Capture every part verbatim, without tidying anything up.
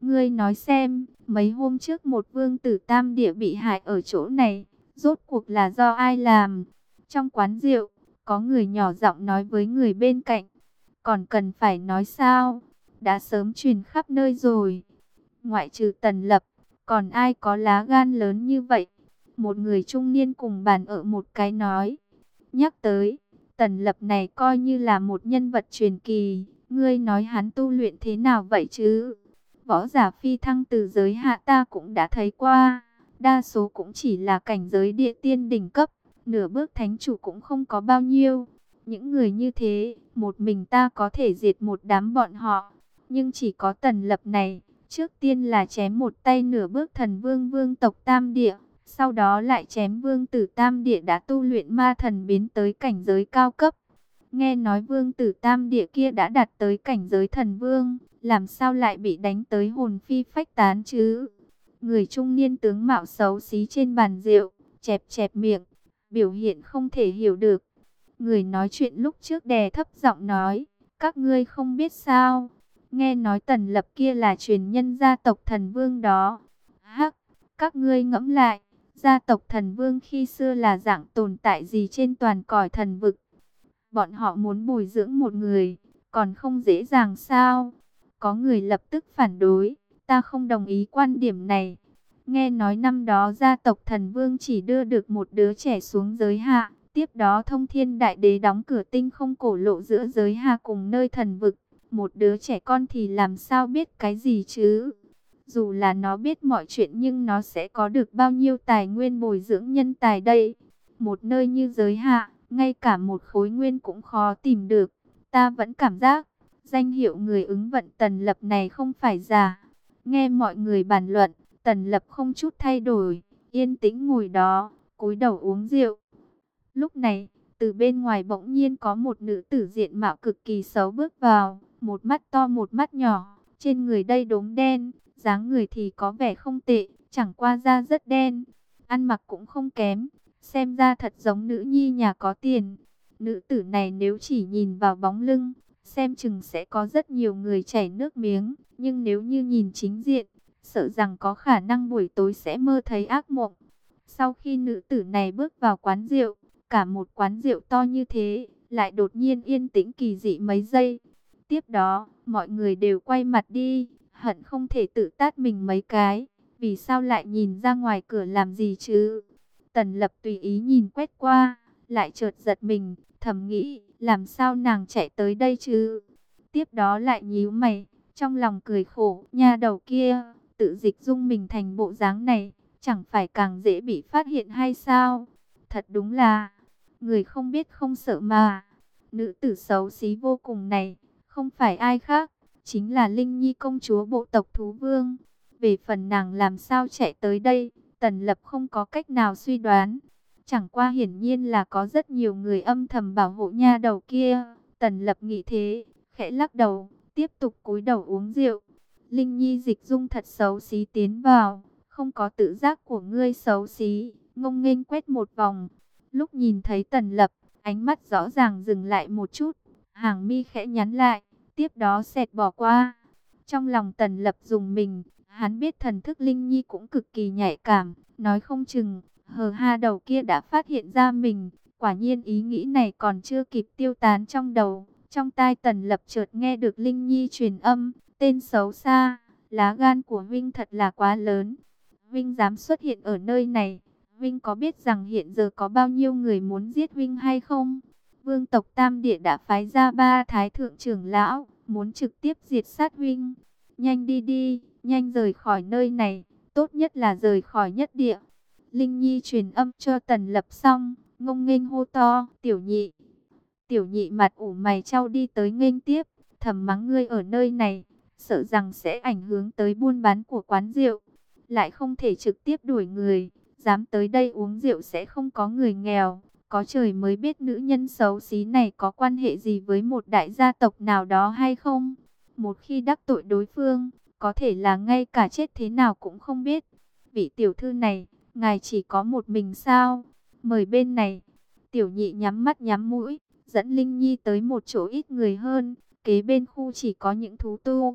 Ngươi nói xem, mấy hôm trước một vương tử tam địa bị hại ở chỗ này, rốt cuộc là do ai làm? Trong quán rượu, có người nhỏ giọng nói với người bên cạnh. Còn cần phải nói sao? Đã sớm truyền khắp nơi rồi. Ngoại trừ Tần Lập, còn ai có lá gan lớn như vậy? Một người trung niên cùng bàn ở một cái nói. Nhắc tới, Tần Lập này coi như là một nhân vật truyền kỳ. Ngươi nói hắn tu luyện thế nào vậy chứ? Võ giả phi thăng từ giới hạ ta cũng đã thấy qua. Đa số cũng chỉ là cảnh giới địa tiên đỉnh cấp. Nửa bước thánh chủ cũng không có bao nhiêu. Những người như thế, một mình ta có thể diệt một đám bọn họ. Nhưng chỉ có Tần Lập này, trước tiên là chém một tay nửa bước thần vương vương tộc Tam Địa. Sau đó lại chém vương tử Tam Địa đã tu luyện ma thần biến tới cảnh giới cao cấp. Nghe nói vương tử Tam Địa kia đã đạt tới cảnh giới thần vương, làm sao lại bị đánh tới hồn phi phách tán chứ? Người trung niên tướng mạo xấu xí trên bàn rượu, chẹp chẹp miệng, biểu hiện không thể hiểu được. Người nói chuyện lúc trước đè thấp giọng nói, các ngươi không biết sao? Nghe nói Tần Lập kia là truyền nhân gia tộc thần vương đó. Hắc, các ngươi ngẫm lại, gia tộc thần vương khi xưa là dạng tồn tại gì trên toàn cõi thần vực? Bọn họ muốn bồi dưỡng một người, còn không dễ dàng sao? Có người lập tức phản đối, ta không đồng ý quan điểm này. Nghe nói năm đó gia tộc thần vương chỉ đưa được một đứa trẻ xuống giới hạ. Tiếp đó thông thiên đại đế đóng cửa tinh không cổ lộ giữa giới hạ cùng nơi thần vực. Một đứa trẻ con thì làm sao biết cái gì chứ? Dù là nó biết mọi chuyện nhưng nó sẽ có được bao nhiêu tài nguyên bồi dưỡng nhân tài đây? Một nơi như giới hạ, ngay cả một khối nguyên cũng khó tìm được. Ta vẫn cảm giác, danh hiệu người ứng vận Tần Lập này không phải giả. Nghe mọi người bàn luận, Tần Lập không chút thay đổi, yên tĩnh ngồi đó, cúi đầu uống rượu. Lúc này, từ bên ngoài bỗng nhiên có một nữ tử diện mạo cực kỳ xấu bước vào, một mắt to một mắt nhỏ, trên người đây đốm đen, dáng người thì có vẻ không tệ, chẳng qua da rất đen, ăn mặc cũng không kém, xem ra thật giống nữ nhi nhà có tiền. Nữ tử này nếu chỉ nhìn vào bóng lưng, xem chừng sẽ có rất nhiều người chảy nước miếng, nhưng nếu như nhìn chính diện, sợ rằng có khả năng buổi tối sẽ mơ thấy ác mộng. Sau khi nữ tử này bước vào quán rượu, cả một quán rượu to như thế, lại đột nhiên yên tĩnh kỳ dị mấy giây. Tiếp đó, mọi người đều quay mặt đi, hận không thể tự tát mình mấy cái. Vì sao lại nhìn ra ngoài cửa làm gì chứ? Tần Lập tùy ý nhìn quét qua, lại chợt giật mình, thầm nghĩ, làm sao nàng chạy tới đây chứ? Tiếp đó lại nhíu mày, trong lòng cười khổ, nha đầu kia, tự dịch dung mình thành bộ dáng này, chẳng phải càng dễ bị phát hiện hay sao? Thật đúng là, người không biết không sợ mà. Nữ tử xấu xí vô cùng này, không phải ai khác, chính là Linh Nhi công chúa bộ tộc Thú Vương. Về phần nàng làm sao chạy tới đây, Tần Lập không có cách nào suy đoán. Chẳng qua hiển nhiên là có rất nhiều người âm thầm bảo hộ nha đầu kia. Tần Lập nghĩ thế, khẽ lắc đầu, tiếp tục cúi đầu uống rượu. Linh Nhi dịch dung thật xấu xí tiến vào, không có tự giác của ngươi xấu xí, ngông nghênh quét một vòng. Lúc nhìn thấy Tần Lập, ánh mắt rõ ràng dừng lại một chút, hàng mi khẽ nhắn lại, tiếp đó xẹt bỏ qua. Trong lòng Tần Lập dùng mình, hắn biết thần thức Linh Nhi cũng cực kỳ nhạy cảm, nói không chừng, hờ ha đầu kia đã phát hiện ra mình. Quả nhiên ý nghĩ này còn chưa kịp tiêu tán trong đầu, trong tai Tần Lập chợt nghe được Linh Nhi truyền âm, tên xấu xa, lá gan của Vinh thật là quá lớn. Vinh dám xuất hiện ở nơi này, Vinh có biết rằng hiện giờ có bao nhiêu người muốn giết Vinh hay không? Vương tộc Tam Địa đã phái ra ba thái thượng trưởng lão, muốn trực tiếp diệt sát Vinh. Nhanh đi đi, nhanh rời khỏi nơi này, tốt nhất là rời khỏi nhất địa. Linh Nhi truyền âm cho Tần Lập xong, ngông nghênh hô to, tiểu nhị. Tiểu nhị mặt ủ mày chau đi tới nghênh tiếp, thầm mắng ngươi ở nơi này, sợ rằng sẽ ảnh hưởng tới buôn bán của quán rượu. Lại không thể trực tiếp đuổi người, dám tới đây uống rượu sẽ không có người nghèo. Có trời mới biết nữ nhân xấu xí này có quan hệ gì với một đại gia tộc nào đó hay không. Một khi đắc tội đối phương, có thể là ngay cả chết thế nào cũng không biết. Vị tiểu thư này, ngài chỉ có một mình sao? Mời bên này. Tiểu nhị nhắm mắt nhắm mũi, dẫn Linh Nhi tới một chỗ ít người hơn. Kế bên khu chỉ có những thú tu.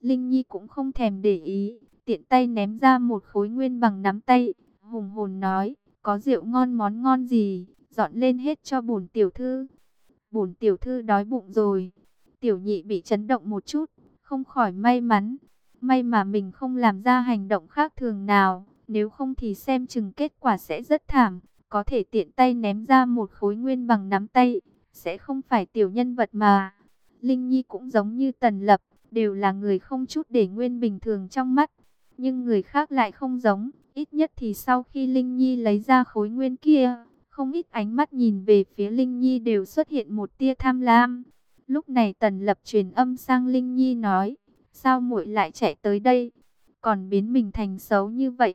Linh Nhi cũng không thèm để ý, tiện tay ném ra một khối nguyên bằng nắm tay, hùng hồn nói, có rượu ngon món ngon gì, dọn lên hết cho bổn tiểu thư. Bổn tiểu thư đói bụng rồi. Tiểu nhị bị chấn động một chút, không khỏi may mắn. May mà mình không làm ra hành động khác thường nào, nếu không thì xem chừng kết quả sẽ rất thảm. Có thể tiện tay ném ra một khối nguyên bằng nắm tay, sẽ không phải tiểu nhân vật mà. Linh Nhi cũng giống như Tần Lập, đều là người không chút để nguyên bình thường trong mắt. Nhưng người khác lại không giống, ít nhất thì sau khi Linh Nhi lấy ra khối nguyên kia, không ít ánh mắt nhìn về phía Linh Nhi đều xuất hiện một tia tham lam. Lúc này Tần Lập truyền âm sang Linh Nhi nói, sao muội lại chạy tới đây, còn biến mình thành xấu như vậy?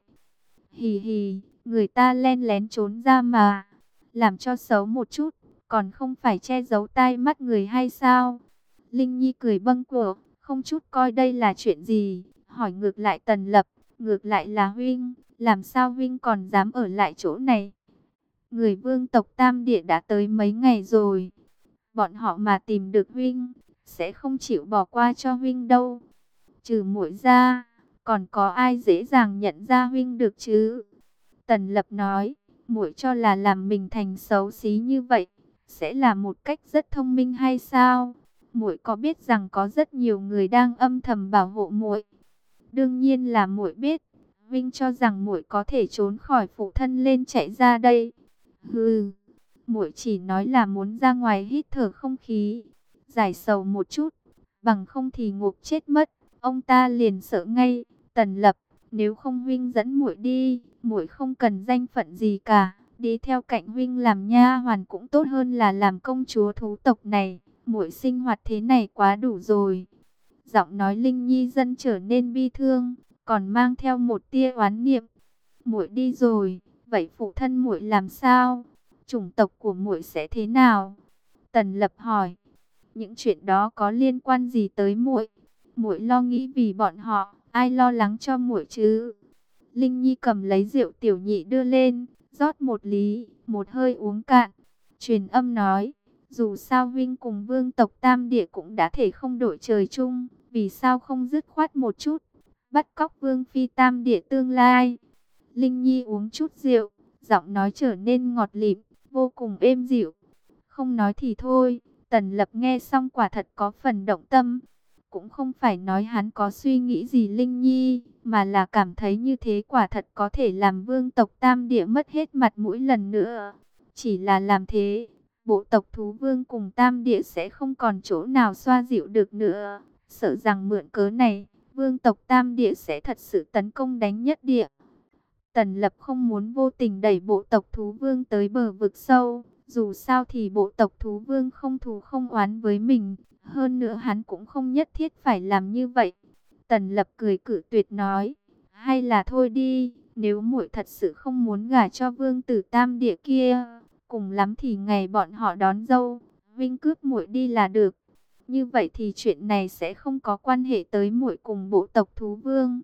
Hì hì, người ta len lén trốn ra mà, làm cho xấu một chút, còn không phải che giấu tai mắt người hay sao? Linh Nhi cười bâng quơ, không chút coi đây là chuyện gì, hỏi ngược lại Tần Lập, ngược lại là huynh, làm sao huynh còn dám ở lại chỗ này? Người vương tộc Tam Địa đã tới mấy ngày rồi, bọn họ mà tìm được huynh, sẽ không chịu bỏ qua cho huynh đâu. Trừ muội ra, còn có ai dễ dàng nhận ra huynh được chứ? Tần Lập nói, muội cho là làm mình thành xấu xí như vậy, sẽ là một cách rất thông minh hay sao? Muội có biết rằng có rất nhiều người đang âm thầm bảo hộ muội? Đương nhiên là muội biết. Huynh cho rằng muội có thể trốn khỏi phụ thân lên chạy ra đây? Hừ, muội chỉ nói là muốn ra ngoài hít thở không khí, giải sầu một chút, bằng không thì ngộp chết mất. Ông ta liền sợ ngay. Tần Lập, nếu không huynh dẫn muội đi, muội không cần danh phận gì cả, đi theo cạnh huynh làm nha hoàn cũng tốt hơn là làm công chúa thú tộc này. Muội sinh hoạt thế này quá đủ rồi. Giọng nói Linh Nhi dần trở nên bi thương, còn mang theo một tia oán niệm. Muội đi rồi, vậy phụ thân muội làm sao? Chủng tộc của muội sẽ thế nào? Tần Lập hỏi. Những chuyện đó có liên quan gì tới muội? Muội lo nghĩ vì bọn họ, ai lo lắng cho muội chứ? Linh Nhi cầm lấy rượu tiểu nhị đưa lên, rót một lý, một hơi uống cạn. Truyền âm nói, dù sao huynh cùng vương tộc Tam Địa cũng đã thể không đổi trời chung, vì sao không dứt khoát một chút, bắt cóc vương phi Tam Địa tương lai? Linh Nhi uống chút rượu, giọng nói trở nên ngọt lịm, vô cùng êm dịu. Không nói thì thôi, Tần Lập nghe xong quả thật có phần động tâm. Cũng không phải nói hắn có suy nghĩ gì Linh Nhi, mà là cảm thấy như thế quả thật có thể làm vương tộc Tam Địa mất hết mặt mũi lần nữa. Chỉ là làm thế, bộ tộc thú vương cùng Tam Địa sẽ không còn chỗ nào xoa dịu được nữa. Sợ rằng mượn cớ này, vương tộc Tam Địa sẽ thật sự tấn công đánh nhất địa. Tần Lập không muốn vô tình đẩy bộ tộc thú vương tới bờ vực sâu. Dù sao thì bộ tộc thú vương không thù không oán với mình. Hơn nữa hắn cũng không nhất thiết phải làm như vậy. Tần Lập cười cự tuyệt nói, hay là thôi đi, nếu muội thật sự không muốn gả cho vương tử Tam Địa kia, cùng lắm thì ngày bọn họ đón dâu, huynh cướp muội đi là được. Như vậy thì chuyện này sẽ không có quan hệ tới muội cùng bộ tộc thú vương.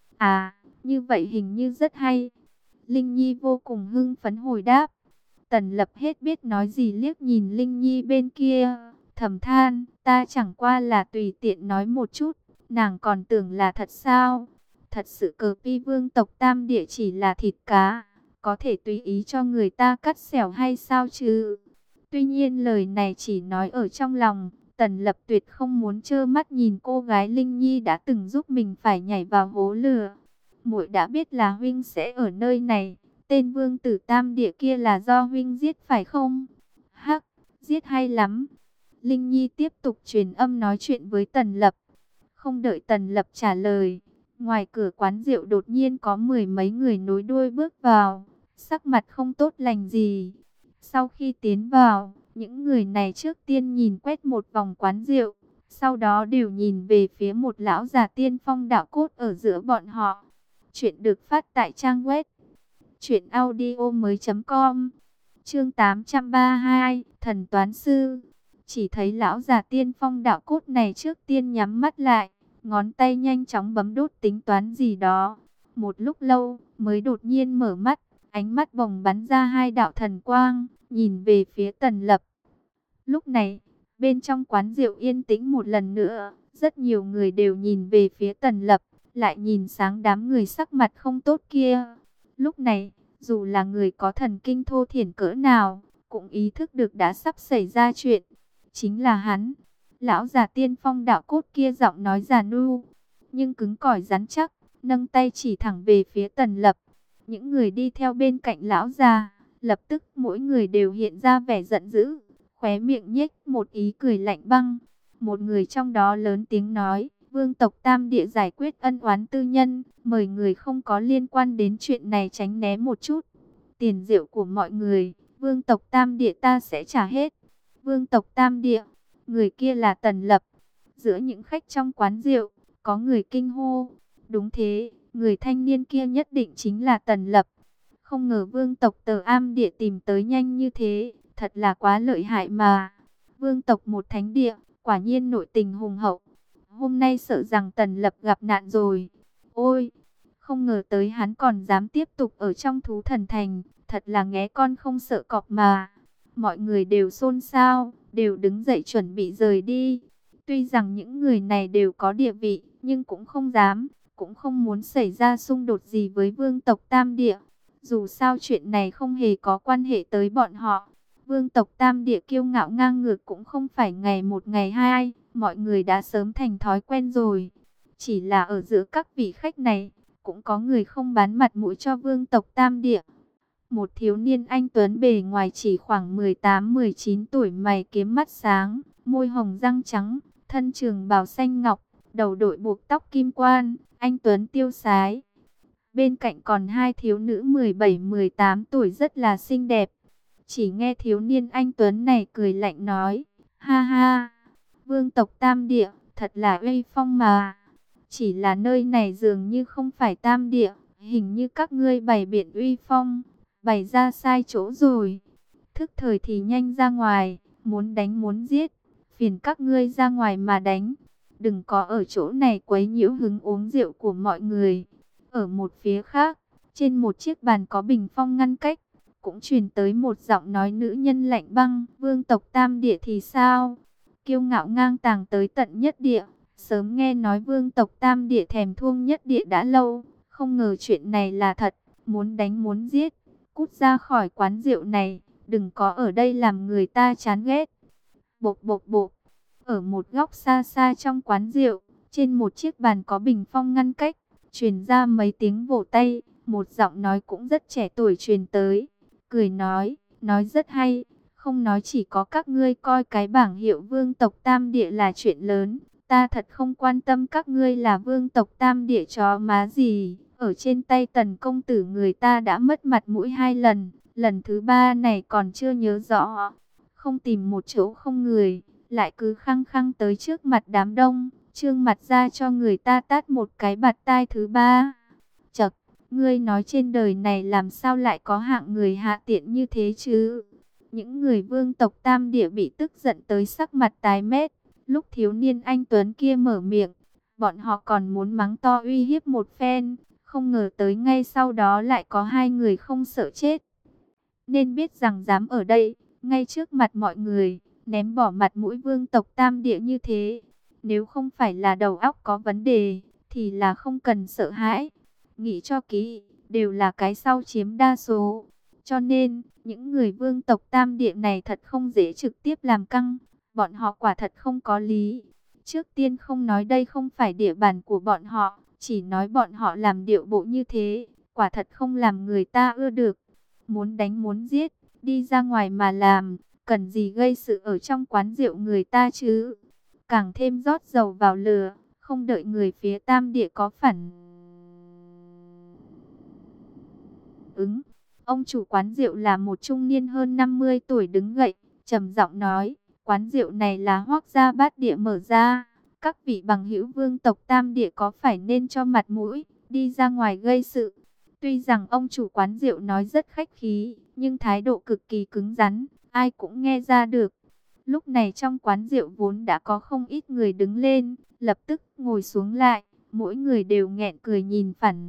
À, như vậy hình như rất hay. Linh Nhi vô cùng hưng phấn hồi đáp. Tần Lập hết biết nói gì, liếc nhìn Linh Nhi bên kia, thầm than, ta chẳng qua là tùy tiện nói một chút, nàng còn tưởng là thật sao? Thật sự cờ pi vương tộc Tam Địa chỉ là thịt cá, có thể tùy ý cho người ta cắt xẻo hay sao chứ? Tuy nhiên lời này chỉ nói ở trong lòng. Tần Lập tuyệt không muốn trơ mắt nhìn cô gái Linh Nhi đã từng giúp mình phải nhảy vào hố lửa. Muội đã biết là huynh sẽ ở nơi này, tên vương tử Tam Địa kia là do huynh giết phải không? Hắc, giết hay lắm. Linh Nhi tiếp tục truyền âm nói chuyện với Tần Lập. Không đợi Tần Lập trả lời, ngoài cửa quán rượu đột nhiên có mười mấy người nối đuôi bước vào, sắc mặt không tốt lành gì. Sau khi tiến vào, những người này trước tiên nhìn quét một vòng quán rượu, sau đó đều nhìn về phía một lão già tiên phong đạo cốt ở giữa bọn họ. Chuyện được phát tại trang web truyện audio mới chấm com. Chương tám trăm ba mươi hai, Thần Toán Sư. Chỉ thấy lão già tiên phong đạo cốt này trước tiên nhắm mắt lại, ngón tay nhanh chóng bấm đốt tính toán gì đó. Một lúc lâu mới đột nhiên mở mắt, ánh mắt bồng bắn ra hai đạo thần quang, nhìn về phía Tần Lập. Lúc này, bên trong quán rượu yên tĩnh một lần nữa, Rất nhiều người đều nhìn về phía Tần Lập, lại nhìn sáng đám người sắc mặt không tốt kia. Lúc này, dù là người có thần kinh thô thiển cỡ nào, cũng ý thức được đã sắp xảy ra chuyện. Chính là hắn, lão già tiên phong đạo cốt kia, giọng nói già nua nhưng cứng cỏi rắn chắc, nâng tay chỉ thẳng về phía Tần Lập. Những người đi theo bên cạnh lão già, lập tức mỗi người đều hiện ra vẻ giận dữ, khóe miệng nhếch một ý cười lạnh băng. Một người trong đó lớn tiếng nói, vương tộc Tam Địa giải quyết ân oán tư nhân, mời người không có liên quan đến chuyện này tránh né một chút. Tiền rượu của mọi người, vương tộc Tam Địa ta sẽ trả hết. Vương tộc Tam Địa, người kia là Tần Lập. Giữa những khách trong quán rượu, có người kinh hô. Đúng thế, người thanh niên kia nhất định chính là Tần Lập. Không ngờ vương tộc Tờ Am Địa tìm tới nhanh như thế, thật là quá lợi hại mà. Vương tộc một thánh địa, quả nhiên nội tình hùng hậu. Hôm nay sợ rằng Tần Lập gặp nạn rồi. Ôi, không ngờ tới hắn còn dám tiếp tục ở trong thú thần thành, thật là nghé con không sợ cọp mà. Mọi người đều xôn xao, đều đứng dậy chuẩn bị rời đi. Tuy rằng những người này đều có địa vị, nhưng cũng không dám, cũng không muốn xảy ra xung đột gì với vương tộc Tam Địa. Dù sao chuyện này không hề có quan hệ tới bọn họ. Vương tộc Tam Địa kiêu ngạo ngang ngược cũng không phải ngày một ngày hai, mọi người đã sớm thành thói quen rồi. Chỉ là ở giữa các vị khách này, cũng có người không bán mặt mũi cho vương tộc Tam Địa. Một thiếu niên anh tuấn bề ngoài chỉ khoảng mười tám mười chín tuổi, mày kiếm mắt sáng, môi hồng răng trắng, thân trường bào xanh ngọc, đầu đội buộc tóc kim quan, anh tuấn tiêu sái. Bên cạnh còn hai thiếu nữ mười bảy mười tám tuổi rất là xinh đẹp. Chỉ nghe thiếu niên anh tuấn này cười lạnh nói, ha ha, vương tộc Tam Địa, thật là uy phong mà. Chỉ là nơi này dường như không phải Tam Địa, hình như các ngươi bày biện uy phong, bày ra sai chỗ rồi. Thức thời thì nhanh ra ngoài, muốn đánh muốn giết, phiền các ngươi ra ngoài mà đánh. Đừng có ở chỗ này quấy nhiễu hứng uống rượu của mọi người. Ở một phía khác, trên một chiếc bàn có bình phong ngăn cách, cũng truyền tới một giọng nói nữ nhân lạnh băng. Vương tộc Tam Địa thì sao? Kiêu ngạo ngang tàng tới tận nhất địa. Sớm nghe nói vương tộc Tam Địa thèm thuông nhất địa đã lâu. Không ngờ chuyện này là thật. Muốn đánh muốn giết, cút ra khỏi quán rượu này. Đừng có ở đây làm người ta chán ghét. Bộp bộp bộp. Ở một góc xa xa trong quán rượu, trên một chiếc bàn có bình phong ngăn cách, truyền ra mấy tiếng vỗ tay. Một giọng nói cũng rất trẻ tuổi truyền tới, cười nói, nói rất hay. Không nói chỉ có các ngươi coi cái bảng hiệu vương tộc Tam Địa là chuyện lớn. Ta thật không quan tâm các ngươi là vương tộc Tam Địa chó má gì. Ở trên tay Tần công tử người ta đã mất mặt mũi hai lần, lần thứ ba này còn chưa nhớ rõ. Không tìm một chỗ không người, lại cứ khăng khăng tới trước mặt đám đông, trương mặt ra cho người ta tát một cái bạt tai thứ ba. Chậc, ngươi nói trên đời này làm sao lại có hạng người hạ tiện như thế chứ? Những người vương tộc Tam Địa bị tức giận tới sắc mặt tái mét. Lúc thiếu niên anh tuấn kia mở miệng, bọn họ còn muốn mắng to uy hiếp một phen, không ngờ tới ngay sau đó lại có hai người không sợ chết. Nên biết rằng dám ở đây, ngay trước mặt mọi người, ném bỏ mặt mũi vương tộc Tam Địa như thế. Nếu không phải là đầu óc có vấn đề, thì là không cần sợ hãi. Nghĩ cho kỹ, đều là cái sau chiếm đa số. Cho nên, những người vương tộc Tam Địa này thật không dễ trực tiếp làm căng. Bọn họ quả thật không có lý. Trước tiên không nói đây không phải địa bàn của bọn họ, chỉ nói bọn họ làm điệu bộ như thế, quả thật không làm người ta ưa được. Muốn đánh muốn giết, đi ra ngoài mà làm, cần gì gây sự ở trong quán rượu người ta chứ. Càng thêm rót dầu vào lửa, không đợi người phía Tam Địa có phản ứng. Ông chủ quán rượu là một trung niên hơn năm mươi tuổi đứng dậy, trầm giọng nói, quán rượu này là Hoắc gia Bát Địa mở ra. Các vị bằng hữu vương tộc Tam Địa có phải nên cho mặt mũi, đi ra ngoài gây sự. Tuy rằng ông chủ quán rượu nói rất khách khí, nhưng thái độ cực kỳ cứng rắn, ai cũng nghe ra được. Lúc này trong quán rượu vốn đã có không ít người đứng lên, lập tức ngồi xuống lại, mỗi người đều nghẹn cười nhìn phản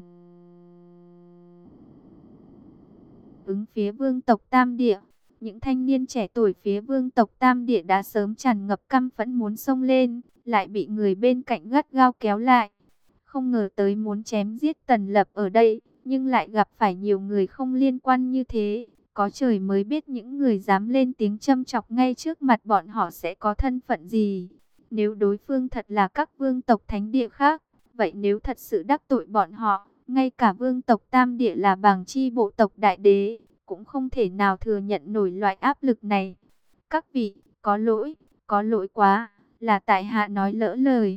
ứng phía vương tộc Tam Địa. Những thanh niên trẻ tuổi phía vương tộc Tam Địa đã sớm tràn ngập căm phẫn muốn xông lên, lại bị người bên cạnh gắt gao kéo lại. Không ngờ tới muốn chém giết Tần Lập ở đây, nhưng lại gặp phải nhiều người không liên quan như thế. Có trời mới biết những người dám lên tiếng châm chọc ngay trước mặt bọn họ sẽ có thân phận gì. Nếu đối phương thật là các vương tộc thánh địa khác, vậy nếu thật sự đắc tội bọn họ, ngay cả vương tộc Tam Địa là bàng chi bộ tộc đại đế, cũng không thể nào thừa nhận nổi loại áp lực này. Các vị, có lỗi, có lỗi quá, là tại hạ nói lỡ lời.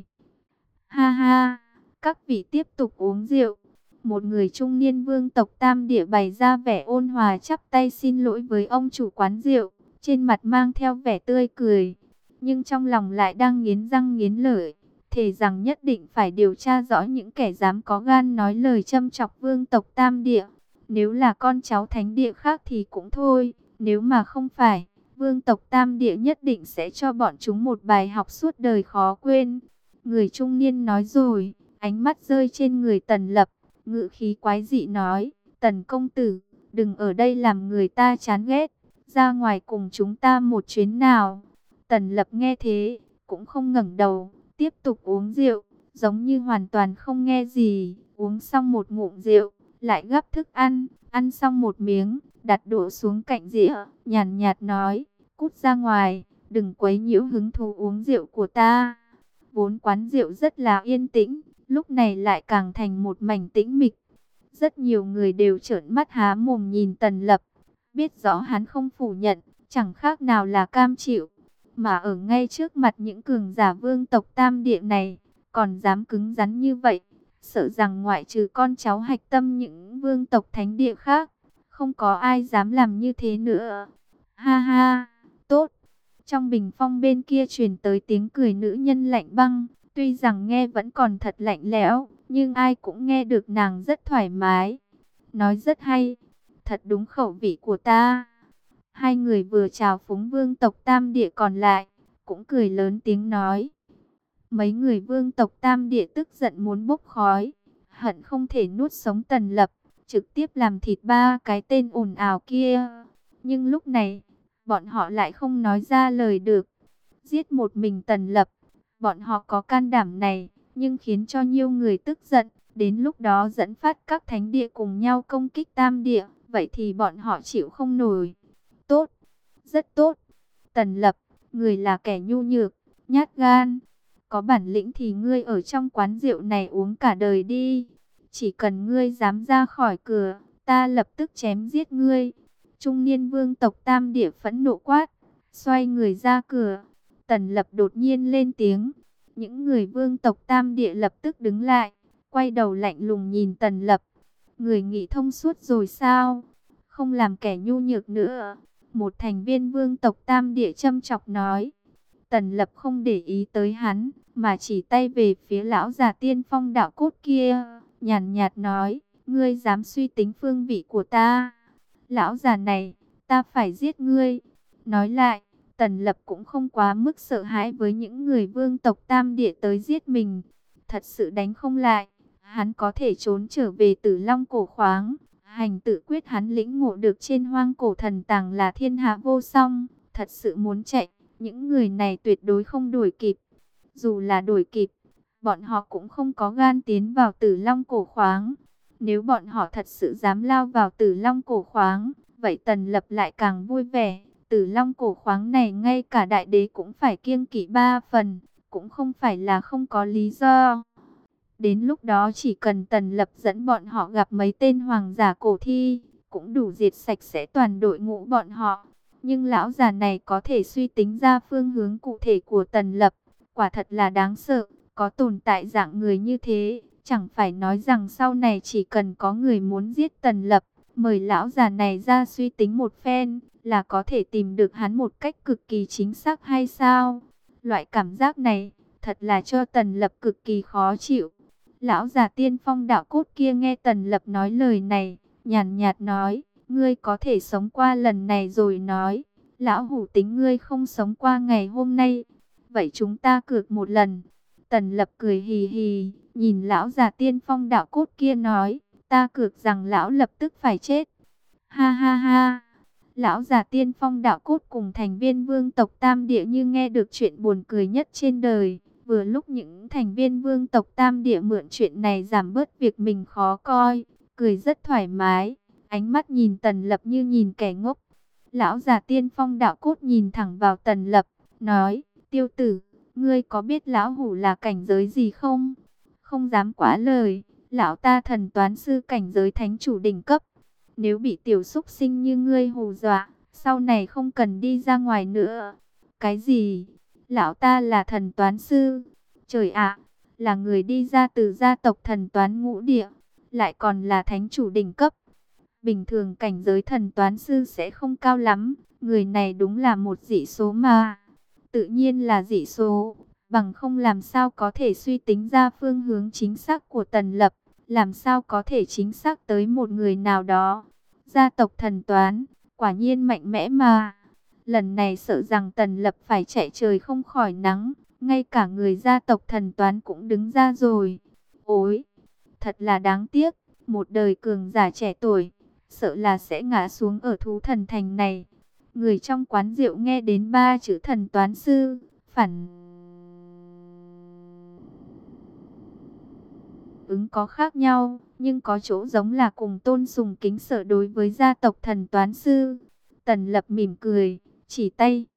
Ha ha, các vị tiếp tục uống rượu. Một người trung niên vương tộc Tam Địa bày ra vẻ ôn hòa chắp tay xin lỗi với ông chủ quán rượu, trên mặt mang theo vẻ tươi cười, nhưng trong lòng lại đang nghiến răng nghiến lợi, thề rằng nhất định phải điều tra rõ những kẻ dám có gan nói lời châm chọc vương tộc Tam Địa. Nếu là con cháu thánh địa khác thì cũng thôi, nếu mà không phải, vương tộc Tam Địa nhất định sẽ cho bọn chúng một bài học suốt đời khó quên. Người trung niên nói rồi, ánh mắt rơi trên người Tần Lập, ngữ khí quái dị nói, Tần công tử, đừng ở đây làm người ta chán ghét, ra ngoài cùng chúng ta một chuyến nào. Tần Lập nghe thế, cũng không ngẩng đầu, tiếp tục uống rượu, giống như hoàn toàn không nghe gì. Uống xong một ngụm rượu, lại gắp thức ăn, ăn xong một miếng, đặt đũa xuống cạnh dĩa, nhàn nhạt nói, cút ra ngoài, đừng quấy nhiễu hứng thú uống rượu của ta. Vốn quán rượu rất là yên tĩnh, lúc này lại càng thành một mảnh tĩnh mịch. Rất nhiều người đều trợn mắt há mồm nhìn Tần Lập, biết rõ hắn không phủ nhận, chẳng khác nào là cam chịu. Mà ở ngay trước mặt những cường giả vương tộc Tam Địa này, còn dám cứng rắn như vậy, sợ rằng ngoại trừ con cháu hạch tâm những vương tộc thánh địa khác, không có ai dám làm như thế nữa. Ha ha, tốt. Trong bình phong bên kia truyền tới tiếng cười nữ nhân lạnh băng, tuy rằng nghe vẫn còn thật lạnh lẽo, nhưng ai cũng nghe được nàng rất thoải mái. Nói rất hay, thật đúng khẩu vị của ta. Hai người vừa chào phúng vương tộc Tam Địa còn lại, cũng cười lớn tiếng nói. Mấy người vương tộc Tam Địa tức giận muốn bốc khói, hận không thể nuốt sống Tần Lập, trực tiếp làm thịt ba cái tên ồn ào kia. Nhưng lúc này, bọn họ lại không nói ra lời được. Giết một mình Tần Lập, bọn họ có can đảm này, nhưng khiến cho nhiều người tức giận. Đến lúc đó dẫn phát các thánh địa cùng nhau công kích Tam Địa, vậy thì bọn họ chịu không nổi. Tốt, rất tốt. Tần Lập, người là kẻ nhu nhược, nhát gan. Có bản lĩnh thì ngươi ở trong quán rượu này uống cả đời đi. Chỉ cần ngươi dám ra khỏi cửa, ta lập tức chém giết ngươi. Trung niên vương tộc Tam Địa phẫn nộ quát, xoay người ra cửa. Tần Lập đột nhiên lên tiếng. Những người vương tộc Tam Địa lập tức đứng lại, quay đầu lạnh lùng nhìn Tần Lập. Người nghĩ thông suốt rồi sao? Không làm kẻ nhu nhược nữa. Một thành viên vương tộc Tam Địa châm chọc nói. Tần Lập không để ý tới hắn, mà chỉ tay về phía lão già tiên phong đạo cốt kia, nhàn nhạt nói, ngươi dám suy tính phương vị của ta. Lão già này, ta phải giết ngươi. Nói lại, Tần Lập cũng không quá mức sợ hãi với những người vương tộc Tam Địa tới giết mình. Thật sự đánh không lại, hắn có thể trốn trở về Tử Long cổ khoáng. Hành tự quyết hắn lĩnh ngộ được trên hoang cổ thần tàng là thiên hạ vô song. Thật sự muốn chạy, những người này tuyệt đối không đuổi kịp. Dù là đuổi kịp, bọn họ cũng không có gan tiến vào Tử Long cổ khoáng. Nếu bọn họ thật sự dám lao vào Tử Long cổ khoáng, vậy Tần Lập lại càng vui vẻ. Tử Long cổ khoáng này ngay cả đại đế cũng phải kiêng kỵ ba phần, cũng không phải là không có lý do. Đến lúc đó chỉ cần Tần Lập dẫn bọn họ gặp mấy tên hoàng giả cổ thi, cũng đủ diệt sạch sẽ toàn đội ngũ bọn họ. Nhưng lão già này có thể suy tính ra phương hướng cụ thể của Tần Lập, quả thật là đáng sợ. Có tồn tại dạng người như thế, chẳng phải nói rằng sau này chỉ cần có người muốn giết Tần Lập, mời lão già này ra suy tính một phen, là có thể tìm được hắn một cách cực kỳ chính xác hay sao? Loại cảm giác này, thật là cho Tần Lập cực kỳ khó chịu. Lão già tiên phong đạo cốt kia nghe Tần Lập nói lời này, nhàn nhạt nói, ngươi có thể sống qua lần này rồi nói. Lão hủ tính ngươi không sống qua ngày hôm nay, vậy chúng ta cược một lần. Tần Lập cười hì hì, nhìn lão già tiên phong đạo cốt kia nói, ta cược rằng lão lập tức phải chết. Ha ha ha, lão già tiên phong đạo cốt cùng thành viên vương tộc Tam Địa như nghe được chuyện buồn cười nhất trên đời, Vừa lúc những thành viên vương tộc Tam Địa mượn chuyện này giảm bớt việc mình khó coi, cười rất thoải mái, ánh mắt nhìn Tần Lập như nhìn kẻ ngốc. Lão già Tiên Phong Đạo Cốt nhìn thẳng vào Tần Lập, nói, tiêu tử, ngươi có biết lão hủ là cảnh giới gì không? Không dám quá lời, lão ta thần toán sư cảnh giới thánh chủ đỉnh cấp. Nếu bị tiểu súc sinh như ngươi hù dọa, sau này không cần đi ra ngoài nữa. Cái gì? Lão ta là thần toán sư. Trời ạ, là người đi ra từ gia tộc thần toán ngũ địa, lại còn là thánh chủ đỉnh cấp. Bình thường cảnh giới thần toán sư sẽ không cao lắm, người này đúng là một dị số mà. Tự nhiên là dị số, bằng không làm sao có thể suy tính ra phương hướng chính xác của Tần Lập, làm sao có thể chính xác tới một người nào đó. Gia tộc thần toán, quả nhiên mạnh mẽ mà. Lần này sợ rằng Tần Lập phải chạy trời không khỏi nắng, ngay cả người gia tộc thần toán cũng đứng ra rồi. Ôi, thật là đáng tiếc, một đời cường giả trẻ tuổi, sợ là sẽ ngã xuống ở thú thần thành này. Người trong quán rượu nghe đến ba chữ thần toán sư, phản ứng có khác nhau, nhưng có chỗ giống là cùng tôn sùng kính sợ đối với gia tộc thần toán sư. Tần Lập mỉm cười, chỉ tay.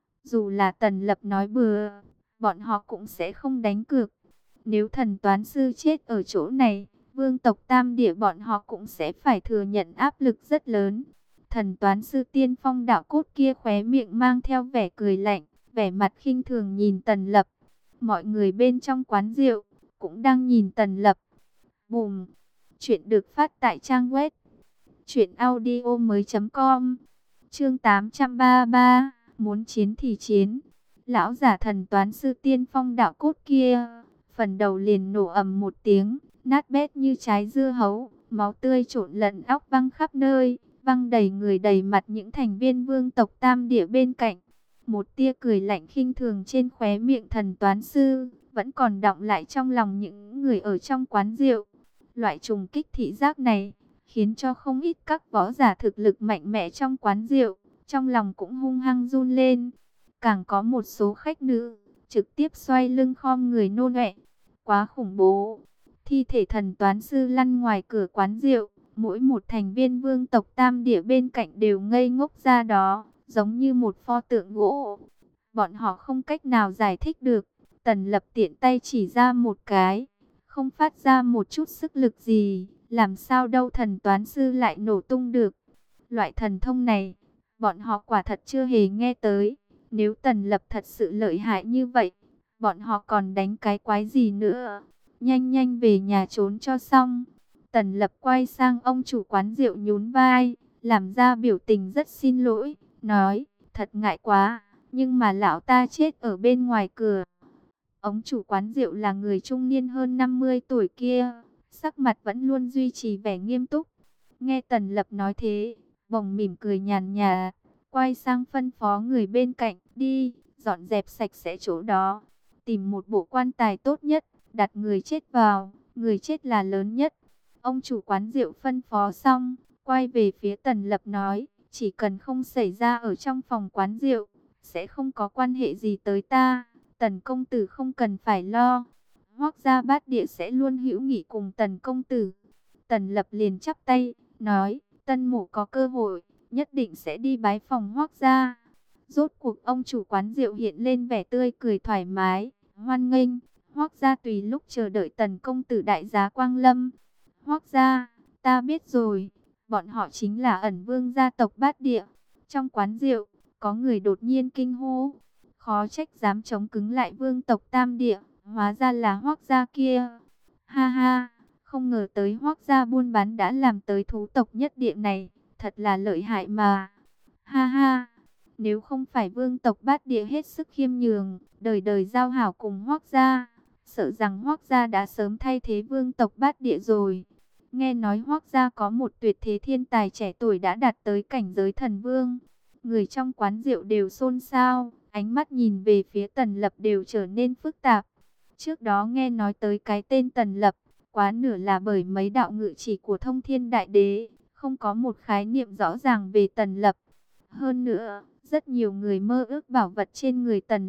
Dù là Tần Lập nói bừa, bọn họ cũng sẽ không đánh cược. Nếu thần toán sư chết ở chỗ này, vương tộc Tam Địa bọn họ cũng sẽ phải thừa nhận áp lực rất lớn. Thần toán sư Tiên Phong Đạo Cốt kia khóe miệng mang theo vẻ cười lạnh, vẻ mặt khinh thường nhìn Tần Lập. Mọi người bên trong quán rượu cũng đang nhìn Tần Lập. Bùm! Chuyện được phát tại trang web truyện audio mới chấm com. Chương tám trăm ba mươi ba, muốn chiến thì chiến. Lão giả thần toán sư Tiên Phong Đạo Cốt kia, phần đầu liền nổ ầm một tiếng, nát bét như trái dưa hấu, máu tươi trộn lẫn óc văng khắp nơi, văng đầy người đầy mặt những thành viên vương tộc Tam Địa bên cạnh. Một tia cười lạnh khinh thường trên khóe miệng thần toán sư, vẫn còn đọng lại trong lòng những người ở trong quán rượu. Loại trùng kích thị giác này, khiến cho không ít các võ giả thực lực mạnh mẽ trong quán rượu, trong lòng cũng hung hăng run lên. Càng có một số khách nữ, trực tiếp xoay lưng khom người nôn ọe. Quá khủng bố! Thi thể thần toán sư lăn ngoài cửa quán rượu, mỗi một thành viên vương tộc Tam Địa bên cạnh đều ngây ngốc ra đó, giống như một pho tượng gỗ. Bọn họ không cách nào giải thích được. Tần Lập tiện tay chỉ ra một cái, không phát ra một chút sức lực gì, làm sao đâu thần toán sư lại nổ tung được. Loại thần thông này, bọn họ quả thật chưa hề nghe tới. Nếu Tần Lập thật sự lợi hại như vậy, bọn họ còn đánh cái quái gì nữa. Nhanh nhanh về nhà trốn cho xong. Tần Lập quay sang ông chủ quán rượu nhún vai, làm ra biểu tình rất xin lỗi, nói, thật ngại quá, nhưng mà lão ta chết ở bên ngoài cửa. Ông chủ quán rượu là người trung niên hơn năm mươi tuổi kia, sắc mặt vẫn luôn duy trì vẻ nghiêm túc. Nghe Tần Lập nói thế, bỗng mỉm cười nhàn nhạt, quay sang phân phó người bên cạnh, đi, dọn dẹp sạch sẽ chỗ đó, tìm một bộ quan tài tốt nhất, đặt người chết vào, người chết là lớn nhất. Ông chủ quán rượu phân phó xong, quay về phía Tần Lập nói, chỉ cần không xảy ra ở trong phòng quán rượu, sẽ không có quan hệ gì tới ta. Tần công tử không cần phải lo, Hoắc gia Bát Địa sẽ luôn hữu nghị cùng Tần công tử. Tần Lập liền chắp tay, nói, Tân Mộ có cơ hội, nhất định sẽ đi bái phòng Hoắc gia. Rốt cuộc ông chủ quán rượu hiện lên vẻ tươi cười thoải mái, hoan nghênh, Hoắc gia tùy lúc chờ đợi Tần công tử đại giá quang lâm. Hoắc gia, ta biết rồi, bọn họ chính là ẩn vương gia tộc Bát Địa. Trong quán rượu, có người đột nhiên kinh hô, khó trách dám chống cứng lại vương tộc Tam Địa, hóa ra là Hoắc gia kia. Ha ha, không ngờ tới Hoắc gia buôn bán đã làm tới thú tộc nhất địa này, thật là lợi hại mà. Ha ha, nếu không phải vương tộc Bát Địa hết sức khiêm nhường, đời đời giao hảo cùng Hoắc gia, sợ rằng Hoắc gia đã sớm thay thế vương tộc Bát Địa rồi. Nghe nói Hoắc gia có một tuyệt thế thiên tài trẻ tuổi đã đạt tới cảnh giới thần vương. Người trong quán rượu đều xôn xao, ánh mắt nhìn về phía Tần Lập đều trở nên phức tạp. Trước đó nghe nói tới cái tên Tần Lập, quá nửa là bởi mấy đạo ngự chỉ của Thông Thiên Đại Đế, không có một khái niệm rõ ràng về Tần Lập. Hơn nữa, rất nhiều người mơ ước bảo vật trên người Tần Lập,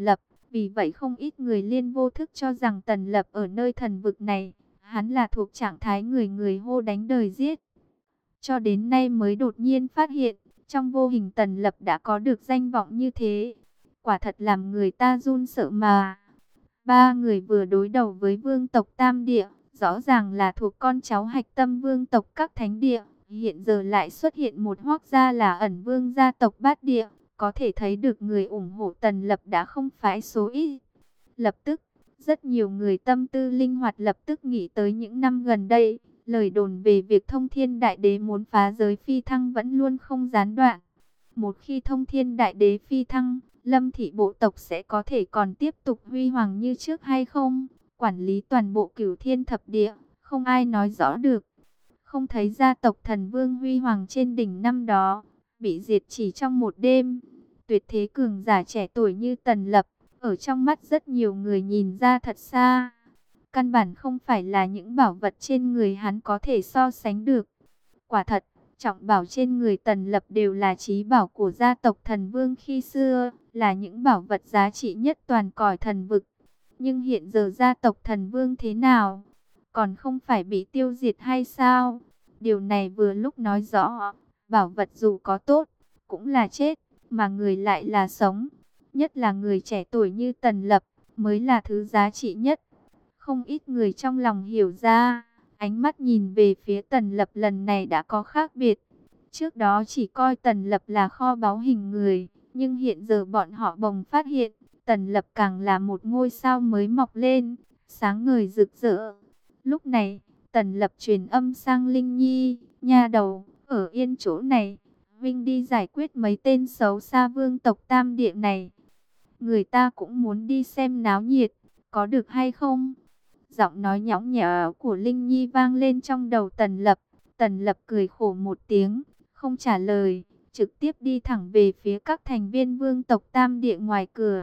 Vì vậy không ít người liên vô thức cho rằng Tần Lập ở nơi thần vực này, hắn là thuộc trạng thái người người hô đánh đời giết. Cho đến nay mới đột nhiên phát hiện, trong vô hình Tần Lập đã có được danh vọng như thế. Quả thật làm người ta run sợ mà. Ba người vừa đối đầu với vương tộc Tam Địa, rõ ràng là thuộc con cháu hạch tâm vương tộc các thánh địa. Hiện giờ lại xuất hiện một hoác gia là ẩn vương gia tộc Bát Địa. Có thể thấy được người ủng hộ Tần Lập đã không phải số ít. Lập tức, rất nhiều người tâm tư linh hoạt lập tức nghĩ tới những năm gần đây. Lời đồn về việc Thông Thiên Đại Đế muốn phá giới phi thăng vẫn luôn không gián đoạn. Một khi Thông Thiên Đại Đế phi thăng, Lâm thị bộ tộc sẽ có thể còn tiếp tục huy hoàng như trước hay không? Quản lý toàn bộ Cửu Thiên Thập Địa, không ai nói rõ được. Không thấy gia tộc Thần Vương huy hoàng trên đỉnh năm đó, bị diệt chỉ trong một đêm. Tuyệt thế cường giả trẻ tuổi như Tần Lập, ở trong mắt rất nhiều người nhìn ra thật xa. Căn bản không phải là những bảo vật trên người hắn có thể so sánh được. Quả thật, trọng bảo trên người Tần Lập đều là chí bảo của gia tộc Thần Vương khi xưa, là những bảo vật giá trị nhất toàn cõi thần vực. Nhưng hiện giờ gia tộc Thần Vương thế nào? Còn không phải bị tiêu diệt hay sao? Điều này vừa lúc nói rõ, bảo vật dù có tốt, cũng là chết, mà người lại là sống. Nhất là người trẻ tuổi như Tần Lập, mới là thứ giá trị nhất. Không ít người trong lòng hiểu ra, ánh mắt nhìn về phía Tần Lập lần này đã có khác biệt. Trước đó chỉ coi Tần Lập là kho báu hình người, nhưng hiện giờ bọn họ bỗng phát hiện, Tần Lập càng là một ngôi sao mới mọc lên, sáng ngời rực rỡ. Lúc này, Tần Lập truyền âm sang Linh Nhi, nha đầu, ở yên chỗ này, Vinh đi giải quyết mấy tên xấu xa vương tộc Tam Địa này. Người ta cũng muốn đi xem náo nhiệt, có được hay không? Giọng nói nhõng nhẽo của Linh Nhi vang lên trong đầu Tần Lập. Tần Lập cười khổ một tiếng, không trả lời, trực tiếp đi thẳng về phía các thành viên vương tộc Tam Địa ngoài cửa.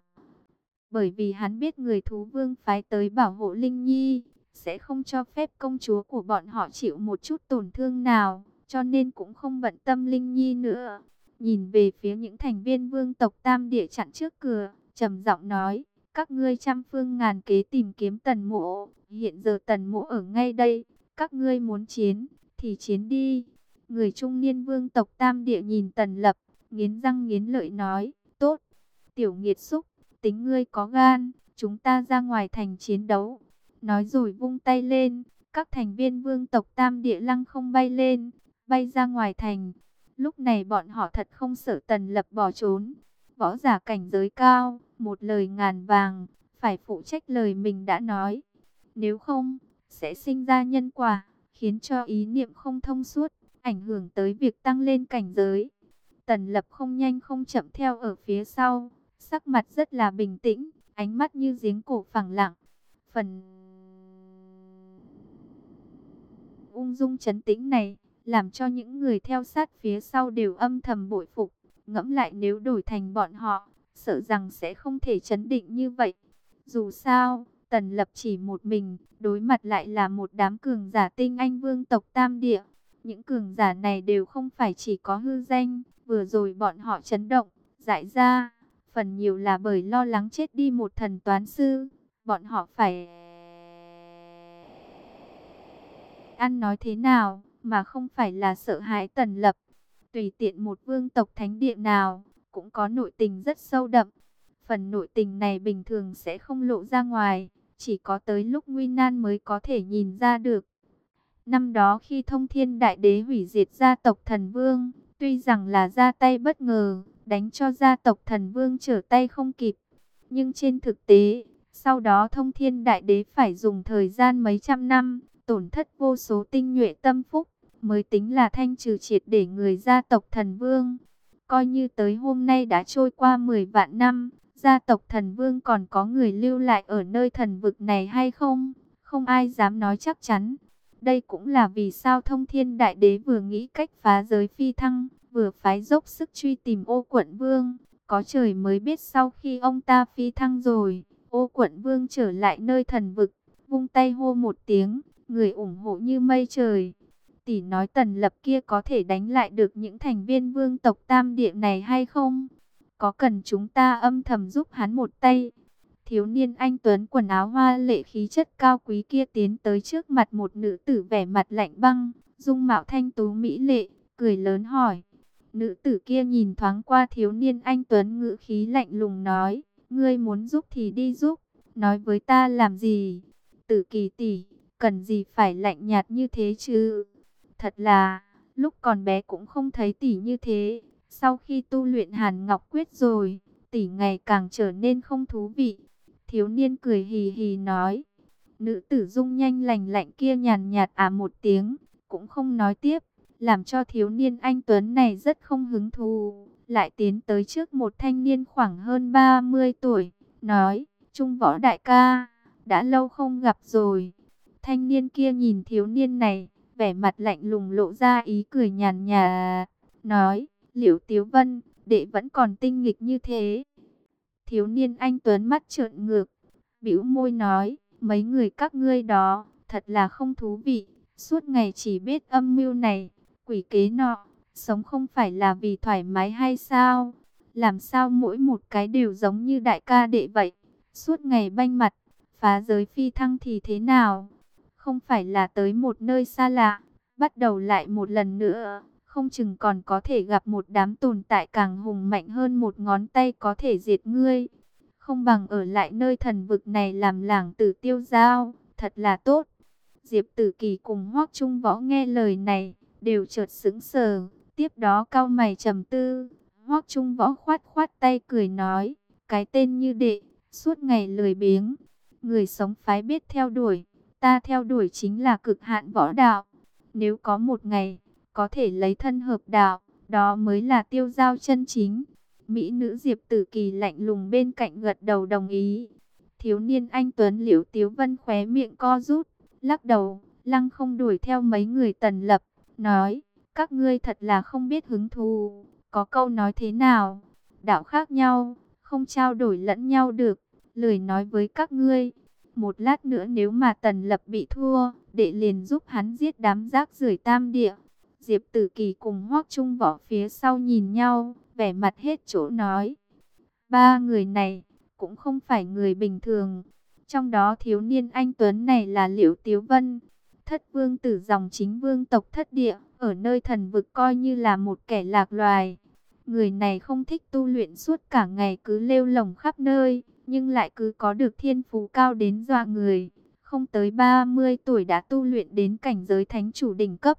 Bởi vì hắn biết người thú vương phái tới bảo hộ Linh Nhi, sẽ không cho phép công chúa của bọn họ chịu một chút tổn thương nào, cho nên cũng không bận tâm Linh Nhi nữa. Nhìn về phía những thành viên vương tộc Tam Địa chặn trước cửa, trầm giọng nói, các ngươi trăm phương ngàn kế tìm kiếm Tần Mộ, hiện giờ Tần Mộ ở ngay đây, các ngươi muốn chiến, thì chiến đi. Người trung niên vương tộc Tam Địa nhìn Tần Lập, nghiến răng nghiến lợi nói, tốt, tiểu nghiệt xúc, tính ngươi có gan, chúng ta ra ngoài thành chiến đấu. Nói rồi vung tay lên, các thành viên vương tộc Tam Địa lăng không bay lên, bay ra ngoài thành. Lúc này bọn họ thật không sợ Tần Lập bỏ trốn. Võ giả cảnh giới cao, một lời ngàn vàng, phải phụ trách lời mình đã nói. Nếu không, sẽ sinh ra nhân quả, khiến cho ý niệm không thông suốt, ảnh hưởng tới việc tăng lên cảnh giới. Tần Lập không nhanh không chậm theo ở phía sau, sắc mặt rất là bình tĩnh, ánh mắt như giếng cổ phẳng lặng. Phần ung dung trấn tĩnh này, làm cho những người theo sát phía sau đều âm thầm bội phục. Ngẫm lại nếu đổi thành bọn họ, sợ rằng sẽ không thể trấn định như vậy. Dù sao, Tần Lập chỉ một mình, đối mặt lại là một đám cường giả tinh anh vương tộc Tam Địa. Những cường giả này đều không phải chỉ có hư danh, vừa rồi bọn họ chấn động, dại ra, phần nhiều là bởi lo lắng chết đi một thần toán sư. Bọn họ phải ăn nói thế nào, mà không phải là sợ hãi Tần Lập. Tùy tiện một vương tộc thánh địa nào, cũng có nội tình rất sâu đậm. Phần nội tình này bình thường sẽ không lộ ra ngoài, chỉ có tới lúc nguy nan mới có thể nhìn ra được. Năm đó khi Thông Thiên Đại Đế hủy diệt gia tộc Thần Vương, tuy rằng là ra tay bất ngờ, đánh cho gia tộc Thần Vương trở tay không kịp. Nhưng trên thực tế, sau đó Thông Thiên Đại Đế phải dùng thời gian mấy trăm năm, tổn thất vô số tinh nhuệ tâm phúc, mới tính là thanh trừ triệt để người gia tộc Thần Vương. Coi như tới hôm nay đã trôi qua mười vạn năm, gia tộc Thần Vương còn có người lưu lại ở nơi thần vực này hay không? Không ai dám nói chắc chắn. Đây cũng là vì sao Thông Thiên Đại Đế vừa nghĩ cách phá giới phi thăng, vừa phái dốc sức truy tìm Ô Quận Vương. Có trời mới biết sau khi ông ta phi thăng rồi, Ô Quận Vương trở lại nơi thần vực, vung tay hô một tiếng, người ủng hộ như mây trời. Tỷ nói Tần Lập kia có thể đánh lại được những thành viên vương tộc Tam Địa này hay không? Có cần chúng ta âm thầm giúp hắn một tay? Thiếu niên anh tuấn quần áo hoa lệ khí chất cao quý kia tiến tới trước mặt một nữ tử vẻ mặt lạnh băng, dung mạo thanh tú mỹ lệ, cười lớn hỏi. Nữ tử kia nhìn thoáng qua thiếu niên anh tuấn, ngữ khí lạnh lùng nói, ngươi muốn giúp thì đi giúp, nói với ta làm gì? Tử Kỳ tỷ, cần gì phải lạnh nhạt như thế chứ? Thật là, lúc còn bé cũng không thấy tỷ như thế, sau khi tu luyện Hàn Ngọc Quyết rồi, tỷ ngày càng trở nên không thú vị. Thiếu niên cười hì hì nói. Nữ tử dung nhanh lành lạnh kia nhàn nhạt à một tiếng, cũng không nói tiếp, làm cho thiếu niên anh tuấn này rất không hứng thú. Lại tiến tới trước một thanh niên khoảng hơn ba mươi tuổi, nói, Trung Võ đại ca, đã lâu không gặp rồi. Thanh niên kia nhìn thiếu niên này, vẻ mặt lạnh lùng lộ ra ý cười nhàn nhạt, nói, Liễu Tiếu Vân, đệ vẫn còn tinh nghịch như thế. Thiếu niên anh tuấn mắt trợn ngược, bĩu môi nói, mấy người các ngươi đó, thật là không thú vị, suốt ngày chỉ biết âm mưu này, quỷ kế nọ, sống không phải là vì thoải mái hay sao? Làm sao mỗi một cái đều giống như đại ca đệ vậy, suốt ngày banh mặt, phá giới phi thăng thì thế nào? Không phải là tới một nơi xa lạ, bắt đầu lại một lần nữa, không chừng còn có thể gặp một đám tồn tại càng hùng mạnh hơn một ngón tay có thể diệt ngươi. Không bằng ở lại nơi thần vực này làm làng tử tiêu giao, thật là tốt. Diệp Tử Kỳ cùng Hoắc Trung Võ nghe lời này, đều chợt sững sờ, tiếp đó cau mày trầm tư. Hoắc Trung Võ khoát khoát tay cười nói, cái tên như đệ, suốt ngày lười biếng, người sống phái biết theo đuổi, ta theo đuổi chính là cực hạn võ đạo. Nếu có một ngày, có thể lấy thân hợp đạo, đó mới là tiêu giao chân chính. Mỹ nữ Diệp Tử Kỳ lạnh lùng bên cạnh gật đầu đồng ý. Thiếu niên anh tuấn Liễu Tiếu Vân khóe miệng co rút, lắc đầu, lăng không đuổi theo mấy người Tần Lập, nói, các ngươi thật là không biết hứng thú, có câu nói thế nào, đạo khác nhau, không trao đổi lẫn nhau được, lười nói với các ngươi. Một lát nữa nếu mà Tần Lập bị thua, đệ liền giúp hắn giết đám rác rưởi tam địa. Diệp Tử Kỳ cùng Hoắc Trung Võ phía sau nhìn nhau, vẻ mặt hết chỗ nói. Ba người này cũng không phải người bình thường. Trong đó thiếu niên anh tuấn này là Liễu Tiếu Vân, thất vương tử dòng chính vương tộc thất địa, ở nơi thần vực coi như là một kẻ lạc loài. Người này không thích tu luyện, suốt cả ngày cứ lêu lổng khắp nơi, nhưng lại cứ có được thiên phú cao đến dọa người. Không tới ba mươi tuổi đã tu luyện đến cảnh giới thánh chủ đỉnh cấp.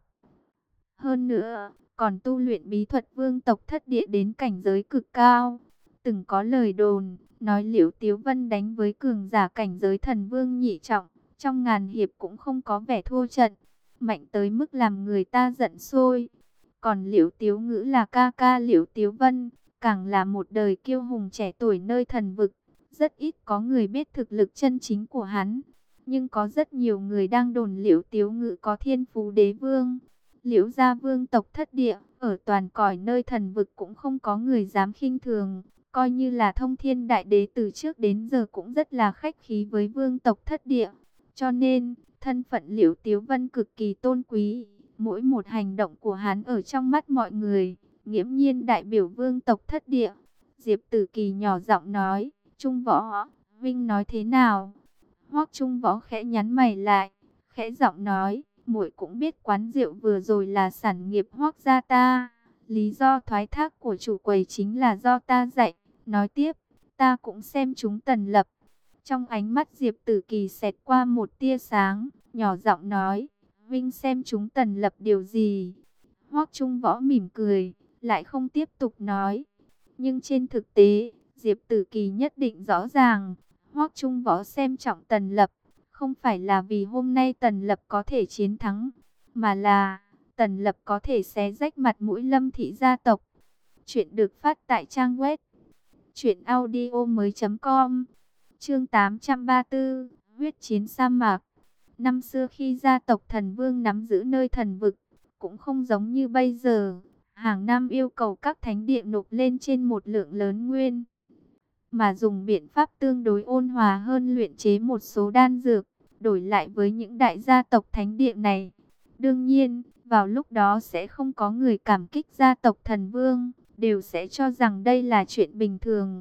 Hơn nữa, còn tu luyện bí thuật vương tộc thất địa đến cảnh giới cực cao. Từng có lời đồn, nói Liễu Tiếu Vân đánh với cường giả cảnh giới thần vương nhị trọng, trong ngàn hiệp cũng không có vẻ thua trận, mạnh tới mức làm người ta giận sôi. Còn Liễu Tiếu Ngữ là ca ca Liễu Tiếu Vân, càng là một đời kiêu hùng trẻ tuổi nơi thần vực. Rất ít có người biết thực lực chân chính của hắn, nhưng có rất nhiều người đang đồn Liễu Tiếu Ngữ có thiên phú đế vương. Liễu gia vương tộc thất địa, ở toàn cõi nơi thần vực cũng không có người dám khinh thường. Coi như là thông thiên đại đế từ trước đến giờ cũng rất là khách khí với vương tộc thất địa. Cho nên, thân phận Liễu Tiếu Vân cực kỳ tôn quý. Mỗi một hành động của hắn ở trong mắt mọi người, nghiễm nhiên đại biểu vương tộc thất địa. Diệp Tử Kỳ nhỏ giọng nói, Trung Võ, Vinh nói thế nào? Hoắc Trung Võ khẽ nhắn mày lại, khẽ giọng nói, muội cũng biết quán rượu vừa rồi là sản nghiệp Hoắc gia ta. Lý do thoái thác của chủ quầy chính là do ta dạy. Nói tiếp, ta cũng xem chúng Tần Lập. Trong ánh mắt Diệp Tử Kỳ xẹt qua một tia sáng, nhỏ giọng nói, Vinh xem chúng Tần Lập điều gì? Hoắc Trung Võ mỉm cười, lại không tiếp tục nói. Nhưng trên thực tế, Diệp Tử Kỳ nhất định rõ ràng, Hoắc Trung Võ xem trọng Tần Lập, không phải là vì hôm nay Tần Lập có thể chiến thắng, mà là Tần Lập có thể xé rách mặt mũi Lâm thị gia tộc. Chuyện được phát tại trang web truyện audio mới chấm com. Chương tám trăm ba mươi tư, huyết chiến sa mạc. Năm xưa khi gia tộc Thần Vương nắm giữ nơi thần vực, cũng không giống như bây giờ, hàng năm yêu cầu các thánh địa nộp lên trên một lượng lớn nguyên, mà dùng biện pháp tương đối ôn hòa hơn luyện chế một số đan dược, đổi lại với những đại gia tộc thánh địa này. Đương nhiên, vào lúc đó sẽ không có người cảm kích gia tộc Thần Vương, đều sẽ cho rằng đây là chuyện bình thường.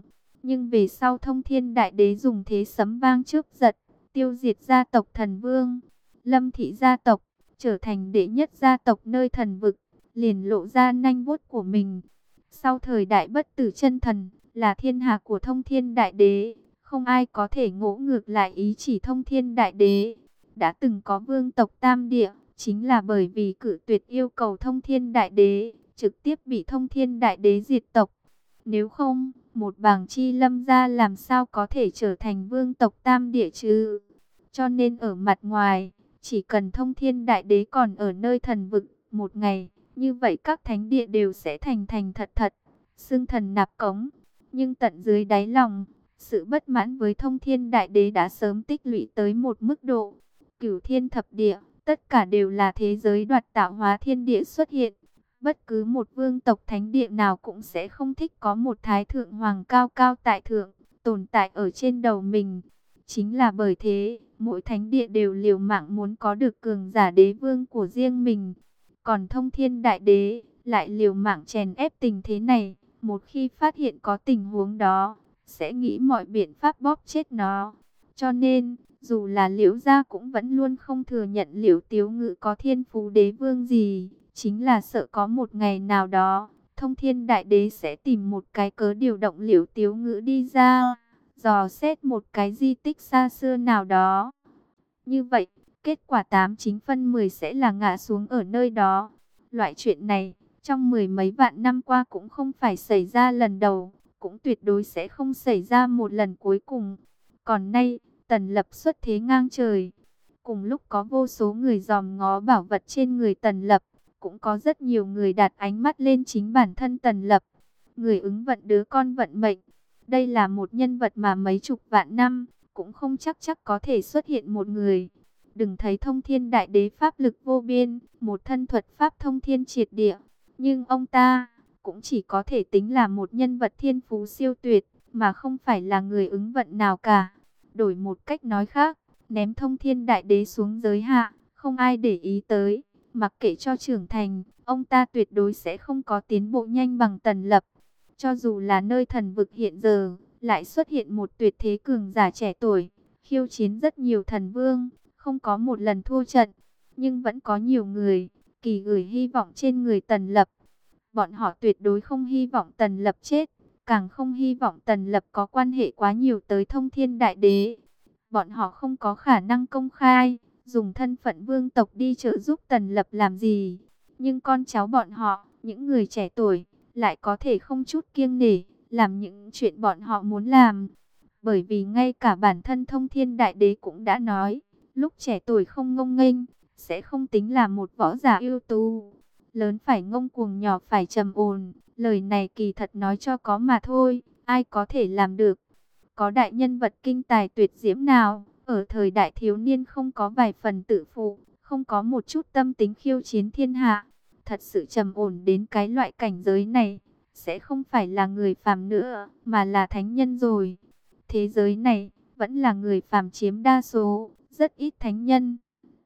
Nhưng về sau Thông Thiên Đại Đế dùng thế sấm vang chớp giật, tiêu diệt gia tộc Thần Vương, Lâm thị gia tộc, trở thành đệ nhất gia tộc nơi thần vực, liền lộ ra nanh vuốt của mình. Sau thời đại bất tử chân thần, là thiên hạ của Thông Thiên Đại Đế, không ai có thể ngỗ ngược lại ý chỉ Thông Thiên Đại Đế. Đã từng có vương tộc Tam Địa, chính là bởi vì cự tuyệt yêu cầu Thông Thiên Đại Đế, trực tiếp bị Thông Thiên Đại Đế diệt tộc. Nếu không, một bảng chi Lâm gia làm sao có thể trở thành vương tộc Tam Địa chứ? Cho nên ở mặt ngoài, chỉ cần Thông Thiên Đại Đế còn ở nơi thần vực một ngày, như vậy các thánh địa đều sẽ thành thành thật thật, xưng thần nạp cống. Nhưng tận dưới đáy lòng, sự bất mãn với Thông Thiên Đại Đế đã sớm tích lũy tới một mức độ. Cửu thiên thập địa, tất cả đều là thế giới đoạt tạo hóa thiên địa xuất hiện. Bất cứ một vương tộc thánh địa nào cũng sẽ không thích có một thái thượng hoàng cao cao tại thượng, tồn tại ở trên đầu mình. Chính là bởi thế, mỗi thánh địa đều liều mạng muốn có được cường giả đế vương của riêng mình. Còn Thông Thiên Đại Đế lại liều mạng chèn ép tình thế này. Một khi phát hiện có tình huống đó, sẽ nghĩ mọi biện pháp bóp chết nó. Cho nên, dù là Liễu gia cũng vẫn luôn không thừa nhận Liễu Tiếu Ngự có thiên phú đế vương gì. Chính là sợ có một ngày nào đó, Thông Thiên Đại Đế sẽ tìm một cái cớ điều động Liễu Tiếu Ngự đi ra, dò xét một cái di tích xa xưa nào đó. Như vậy, kết quả tám chín phân mười sẽ là ngã xuống ở nơi đó. Loại chuyện này, trong mười mấy vạn năm qua cũng không phải xảy ra lần đầu, cũng tuyệt đối sẽ không xảy ra một lần cuối cùng. Còn nay, Tần Lập xuất thế ngang trời. Cùng lúc có vô số người dòm ngó bảo vật trên người Tần Lập, cũng có rất nhiều người đặt ánh mắt lên chính bản thân Tần Lập. Người ứng vận đứa con vận mệnh. Đây là một nhân vật mà mấy chục vạn năm, cũng không chắc chắc có thể xuất hiện một người. Đừng thấy Thông Thiên Đại Đế pháp lực vô biên, một thân thuật pháp thông thiên triệt địa. Nhưng ông ta, cũng chỉ có thể tính là một nhân vật thiên phú siêu tuyệt, mà không phải là người ứng vận nào cả. Đổi một cách nói khác, ném Thông Thiên Đại Đế xuống giới hạ, không ai để ý tới. Mặc kệ cho trưởng thành, ông ta tuyệt đối sẽ không có tiến bộ nhanh bằng Tần Lập. Cho dù là nơi thần vực hiện giờ, lại xuất hiện một tuyệt thế cường giả trẻ tuổi, khiêu chiến rất nhiều thần vương, không có một lần thua trận. Nhưng vẫn có nhiều người, kỳ gửi hy vọng trên người Tần Lập. Bọn họ tuyệt đối không hy vọng Tần Lập chết, càng không hy vọng Tần Lập có quan hệ quá nhiều tới Thông Thiên Đại Đế. Bọn họ không có khả năng công khai, dùng thân phận vương tộc đi trợ giúp Tần Lập làm gì. Nhưng con cháu bọn họ, những người trẻ tuổi, lại có thể không chút kiêng nể, làm những chuyện bọn họ muốn làm. Bởi vì ngay cả bản thân Thông Thiên Đại Đế cũng đã nói, lúc trẻ tuổi không ngông nghênh, sẽ không tính là một võ giả ưu tú. Lớn phải ngông cuồng, nhỏ phải trầm ổn. Lời này kỳ thật nói cho có mà thôi, ai có thể làm được. Có đại nhân vật kinh tài tuyệt diễm nào, ở thời đại thiếu niên không có vài phần tự phụ, không có một chút tâm tính khiêu chiến thiên hạ. Thật sự trầm ổn đến cái loại cảnh giới này, sẽ không phải là người phàm nữa, mà là thánh nhân rồi. Thế giới này, vẫn là người phàm chiếm đa số, rất ít thánh nhân.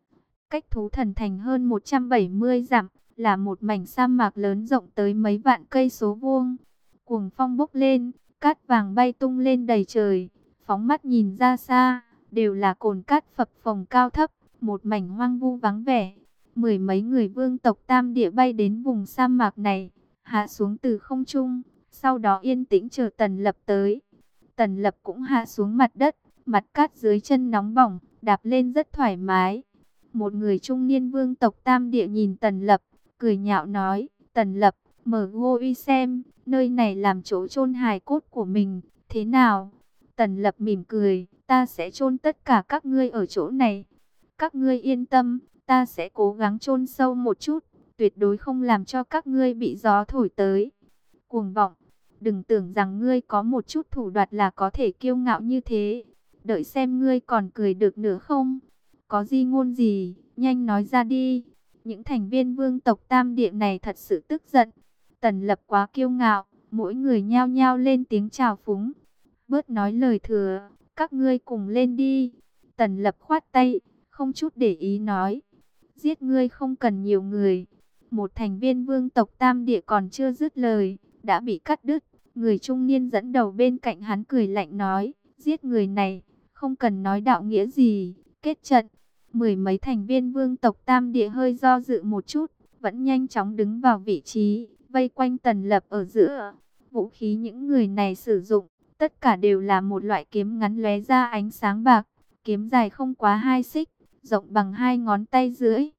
Cách thú thần thành hơn một trăm bảy mươi dặm, là một mảnh sa mạc lớn rộng tới mấy vạn cây số vuông. Cuồng phong bốc lên, cát vàng bay tung lên đầy trời, phóng mắt nhìn ra xa, đều là cồn cát phập phồng cao thấp, một mảnh hoang vu vắng vẻ. Mười mấy người vương tộc Tam Địa bay đến vùng sa mạc này, hạ xuống từ không trung, sau đó yên tĩnh chờ Tần Lập tới. Tần Lập cũng hạ xuống mặt đất, mặt cát dưới chân nóng bỏng, đạp lên rất thoải mái. Một người trung niên vương tộc Tam Địa nhìn Tần Lập, cười nhạo nói, Tần Lập, mở gô uy xem, nơi này làm chỗ chôn hài cốt của mình, thế nào? Tần Lập mỉm cười, ta sẽ chôn tất cả các ngươi ở chỗ này. Các ngươi yên tâm, ta sẽ cố gắng chôn sâu một chút, tuyệt đối không làm cho các ngươi bị gió thổi tới. Cuồng vọng, đừng tưởng rằng ngươi có một chút thủ đoạn là có thể kiêu ngạo như thế. Đợi xem ngươi còn cười được nữa không? Có gì ngôn gì, nhanh nói ra đi. Những thành viên vương tộc Tam Địa này thật sự tức giận. Tần Lập quá kiêu ngạo, mỗi người nhao nhao lên tiếng chào phúng. Bớt nói lời thừa, các ngươi cùng lên đi. Tần Lập khoát tay, không chút để ý nói. Giết ngươi không cần nhiều người. Một thành viên vương tộc Tam Địa còn chưa dứt lời, đã bị cắt đứt. Người trung niên dẫn đầu bên cạnh hắn cười lạnh nói, giết người này, không cần nói đạo nghĩa gì, kết trận. Mười mấy thành viên vương tộc Tam Địa hơi do dự một chút, vẫn nhanh chóng đứng vào vị trí, vây quanh Tần Lập ở giữa. Vũ khí những người này sử dụng, tất cả đều là một loại kiếm ngắn lóe ra ánh sáng bạc, kiếm dài không quá hai xích, rộng bằng hai ngón tay rưỡi.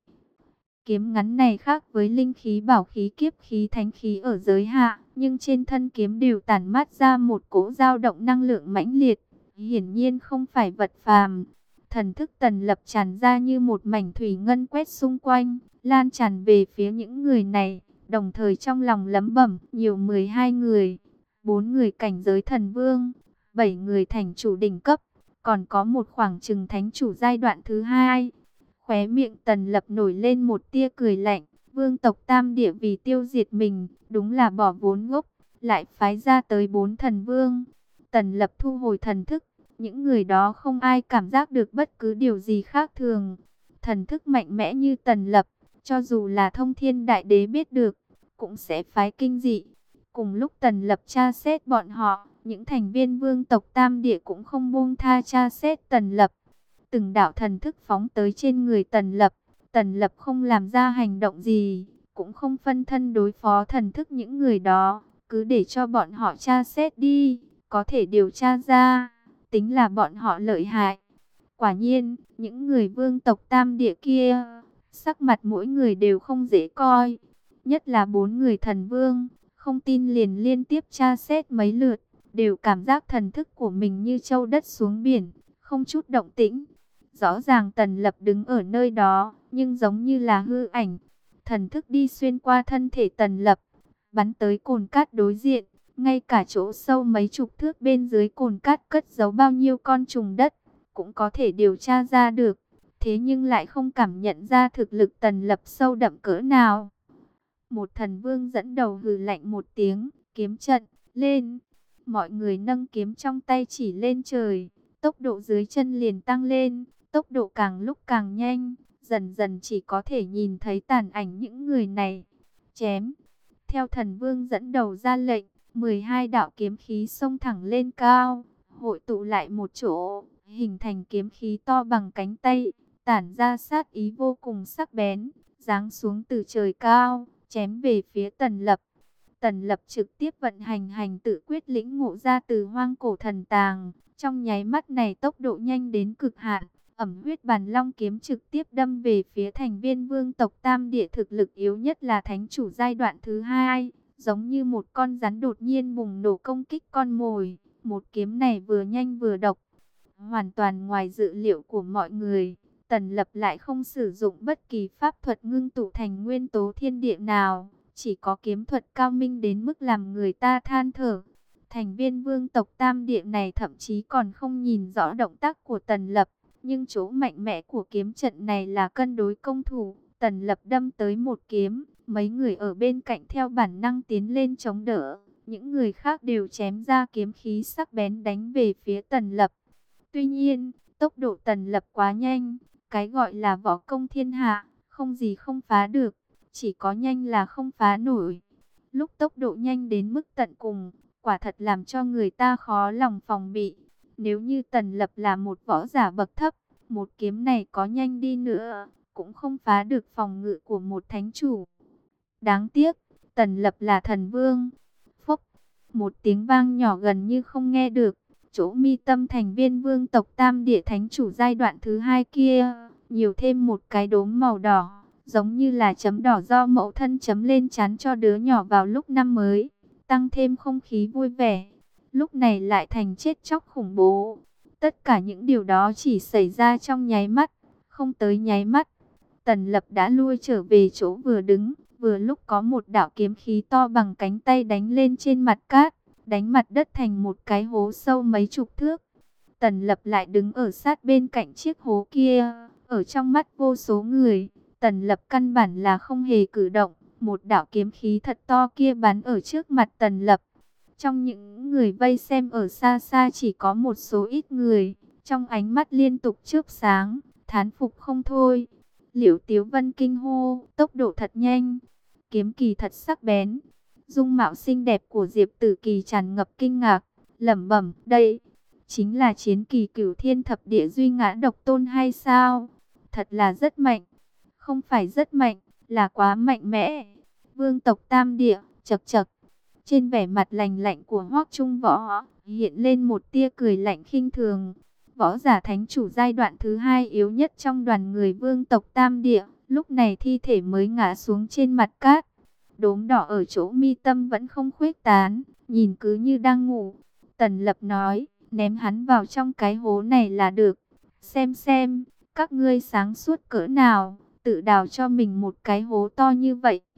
Kiếm ngắn này khác với linh khí, bảo khí, kiếp khí, thánh khí ở giới hạ, nhưng trên thân kiếm đều tản mát ra một cỗ dao động năng lượng mãnh liệt, hiển nhiên không phải vật phàm. Thần thức Tần Lập tràn ra như một mảnh thủy ngân quét xung quanh, lan tràn về phía những người này, đồng thời trong lòng lẩm bẩm, nhiều mười hai người, bốn người cảnh giới thần vương, bảy người thành chủ đỉnh cấp, còn có một khoảng chừng thánh chủ giai đoạn thứ hai. Khóe miệng Tần Lập nổi lên một tia cười lạnh, vương tộc Tam Địa vì tiêu diệt mình, đúng là bỏ vốn gốc, lại phái ra tới bốn thần vương. Tần Lập thu hồi thần thức, những người đó không ai cảm giác được bất cứ điều gì khác thường. Thần thức mạnh mẽ như Tần Lập, cho dù là Thông Thiên Đại Đế biết được, cũng sẽ phái kinh dị. Cùng lúc Tần Lập tra xét bọn họ, những thành viên vương tộc Tam Địa cũng không buông tha tra xét Tần Lập. Từng đạo thần thức phóng tới trên người Tần Lập, Tần Lập không làm ra hành động gì, cũng không phân thân đối phó thần thức những người đó, cứ để cho bọn họ tra xét đi, có thể điều tra ra, tính là bọn họ lợi hại. Quả nhiên, những người vương tộc Tam Địa kia, sắc mặt mỗi người đều không dễ coi, nhất là bốn người thần vương, không tin liền liên tiếp tra xét mấy lượt, đều cảm giác thần thức của mình như châu đất xuống biển, không chút động tĩnh. Rõ ràng Tần Lập đứng ở nơi đó, nhưng giống như là hư ảnh. Thần thức đi xuyên qua thân thể Tần Lập, bắn tới cồn cát đối diện. Ngay cả chỗ sâu mấy chục thước bên dưới cồn cát cất giấu bao nhiêu con trùng đất, cũng có thể điều tra ra được. Thế nhưng lại không cảm nhận ra thực lực Tần Lập sâu đậm cỡ nào. Một thần vương dẫn đầu hừ lạnh một tiếng, kiếm trận, lên. Mọi người nâng kiếm trong tay chỉ lên trời, tốc độ dưới chân liền tăng lên. Tốc độ càng lúc càng nhanh, dần dần chỉ có thể nhìn thấy tàn ảnh những người này. Chém. Theo thần vương dẫn đầu ra lệnh, mười hai đạo kiếm khí xông thẳng lên cao, hội tụ lại một chỗ, hình thành kiếm khí to bằng cánh tay, tản ra sát ý vô cùng sắc bén, giáng xuống từ trời cao, chém về phía Tần Lập. Tần Lập trực tiếp vận hành hành tự quyết lĩnh ngộ ra từ hoang cổ thần tàng, trong nháy mắt này tốc độ nhanh đến cực hạn. Ẩm huyết bàn long kiếm trực tiếp đâm về phía thành viên vương tộc Tam Địa thực lực yếu nhất là thánh chủ giai đoạn thứ hai, giống như một con rắn đột nhiên bùng nổ công kích con mồi. Một kiếm này vừa nhanh vừa độc, hoàn toàn ngoài dự liệu của mọi người. Tần Lập lại không sử dụng bất kỳ pháp thuật ngưng tụ thành nguyên tố thiên địa nào, chỉ có kiếm thuật cao minh đến mức làm người ta than thở. Thành viên vương tộc Tam Địa này thậm chí còn không nhìn rõ động tác của Tần Lập. Nhưng chỗ mạnh mẽ của kiếm trận này là cân đối công thủ. Tần Lập đâm tới một kiếm, mấy người ở bên cạnh theo bản năng tiến lên chống đỡ. Những người khác đều chém ra kiếm khí sắc bén đánh về phía Tần Lập. Tuy nhiên, tốc độ Tần Lập quá nhanh. Cái gọi là võ công thiên hạ, không gì không phá được, chỉ có nhanh là không phá nổi. Lúc tốc độ nhanh đến mức tận cùng, quả thật làm cho người ta khó lòng phòng bị. Nếu như Tần Lập là một võ giả bậc thấp, một kiếm này có nhanh đi nữa, cũng không phá được phòng ngự của một thánh chủ. Đáng tiếc, Tần Lập là thần vương. Phốc, một tiếng vang nhỏ gần như không nghe được. Chỗ mi tâm thành viên vương tộc Tam Địa thánh chủ giai đoạn thứ hai kia, nhiều thêm một cái đốm màu đỏ, giống như là chấm đỏ do mẫu thân chấm lên trán cho đứa nhỏ vào lúc năm mới, tăng thêm không khí vui vẻ. Lúc này lại thành chết chóc khủng bố. Tất cả những điều đó chỉ xảy ra trong nháy mắt, không tới nháy mắt. Tần Lập đã lui trở về chỗ vừa đứng, vừa lúc có một đạo kiếm khí to bằng cánh tay đánh lên trên mặt cát, đánh mặt đất thành một cái hố sâu mấy chục thước. Tần Lập lại đứng ở sát bên cạnh chiếc hố kia, ở trong mắt vô số người, Tần Lập căn bản là không hề cử động. Một đạo kiếm khí thật to kia bắn ở trước mặt Tần Lập. Trong những người vây xem ở xa xa chỉ có một số ít người, trong ánh mắt liên tục chớp sáng, thán phục không thôi. Liễu Tiếu Vân kinh hô, tốc độ thật nhanh, kiếm kỳ thật sắc bén. Dung mạo xinh đẹp của Diệp Tử Kỳ tràn ngập kinh ngạc, lẩm bẩm, đây chính là chiến kỳ cửu thiên thập địa duy ngã độc tôn hay sao? Thật là rất mạnh, không phải rất mạnh, là quá mạnh mẽ. Vương tộc Tam Địa, chậc chậc. Trên vẻ mặt lạnh lạnh của Hoắc Trung Võ hiện lên một tia cười lạnh khinh thường. Võ giả thánh chủ giai đoạn thứ hai yếu nhất trong đoàn người vương tộc Tam Địa, lúc này thi thể mới ngã xuống trên mặt cát. Đốm đỏ ở chỗ mi tâm vẫn không khuếch tán, nhìn cứ như đang ngủ. Tần Lập nói, ném hắn vào trong cái hố này là được. Xem xem, các ngươi sáng suốt cỡ nào, tự đào cho mình một cái hố to như vậy.